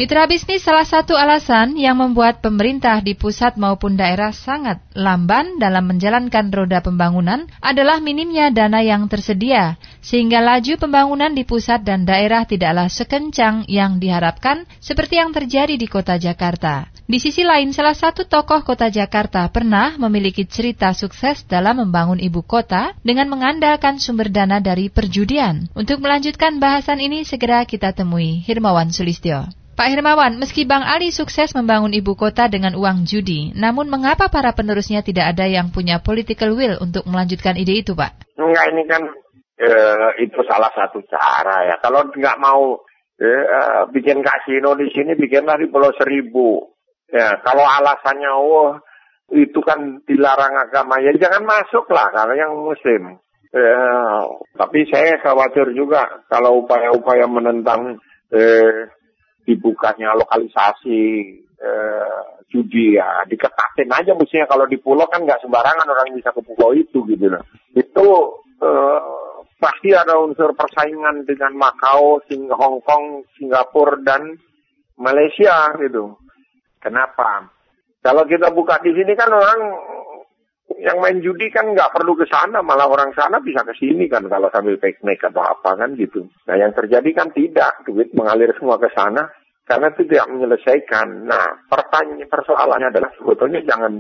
Mitra bisnis salah satu alasan yang membuat pemerintah di pusat maupun daerah sangat lamban dalam menjalankan roda pembangunan adalah minimnya dana yang tersedia, sehingga laju pembangunan di pusat dan daerah tidaklah sekencang yang diharapkan seperti yang terjadi di kota Jakarta. Di sisi lain, salah satu tokoh kota Jakarta pernah memiliki cerita sukses dalam membangun ibu kota dengan mengandalkan sumber dana dari perjudian. Untuk melanjutkan bahasan ini, segera kita temui Hirmawan Sulistyo. Pak Hirmawan, meski Bang Ali sukses membangun ibu kota dengan uang judi, namun mengapa para penerusnya tidak ada yang punya political will untuk melanjutkan ide itu, Pak? Enggak, ini kan itu salah satu cara ya. Kalau nggak mau bikin kasino di sini, bikinlah di Pulau Seribu. Ya, kalau alasannya itu kan dilarang agama, ya jangan masuk lah kalau yang Muslim. Tapi saya khawatir juga kalau upaya-upaya menentang dibukanya lokalisasi judi ya diketatin aja mestinya. Kalau di pulau kan nggak sembarangan orang bisa ke pulau itu gitu loh. Itu pasti ada unsur persaingan dengan Macau, Hong Kong, Singapura dan Malaysia gitu. Kenapa? Kalau kita buka di sini kan orang yang main judi kan nggak perlu ke sana, malah orang sana bisa ke sini kan kalau sambil piknik atau apa kan gitu. Nah yang terjadi kan tidak, duit mengalir semua ke sana karena itu tidak menyelesaikan. Nah persoalannya adalah sebetulnya jangan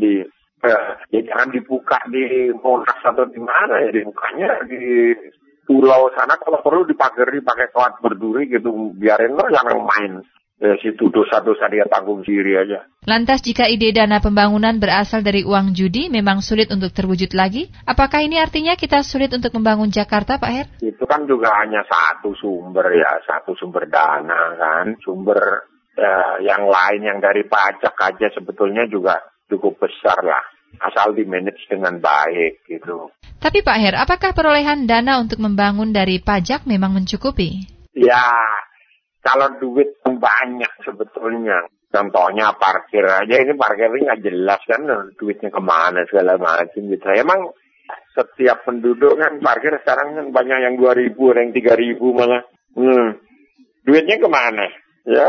dibuka di Monas atau di mana ya, dibukanya di pulau sana, kalau perlu dipagari pakai kawat berduri gitu, biarin lo yang main. Situ dosa-dosa dia tanggung sendiri aja. Lantas jika ide dana pembangunan berasal dari uang judi memang sulit untuk terwujud lagi, apakah ini artinya kita sulit untuk membangun Jakarta, Pak Her? Itu kan juga hanya satu sumber dana kan. Sumber yang lain yang dari pajak aja sebetulnya juga cukup besar lah. Asal di-manage dengan baik gitu. Tapi Pak Her, apakah perolehan dana untuk membangun dari pajak memang mencukupi? Ya, kalau duit banyak sebetulnya. Contohnya parkir aja, ini parkirnya nggak jelas kan, duitnya kemana segala macam gitu. Emang setiap penduduk kan parkir sekarang kan banyak yang 2.000, ada yang 3.000 malah. Duitnya kemana? Ya,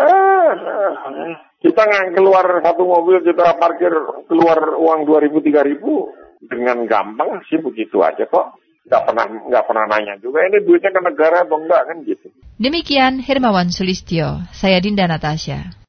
kita nggak keluar satu mobil, kita parkir keluar uang 2.000, 3.000 dengan gampang sih begitu aja kok. Nggak pernah nanya juga ini duitnya ke negara atau enggak kan gitu. Demikian Hirmawan Sulistyo, saya Dinda Natasha.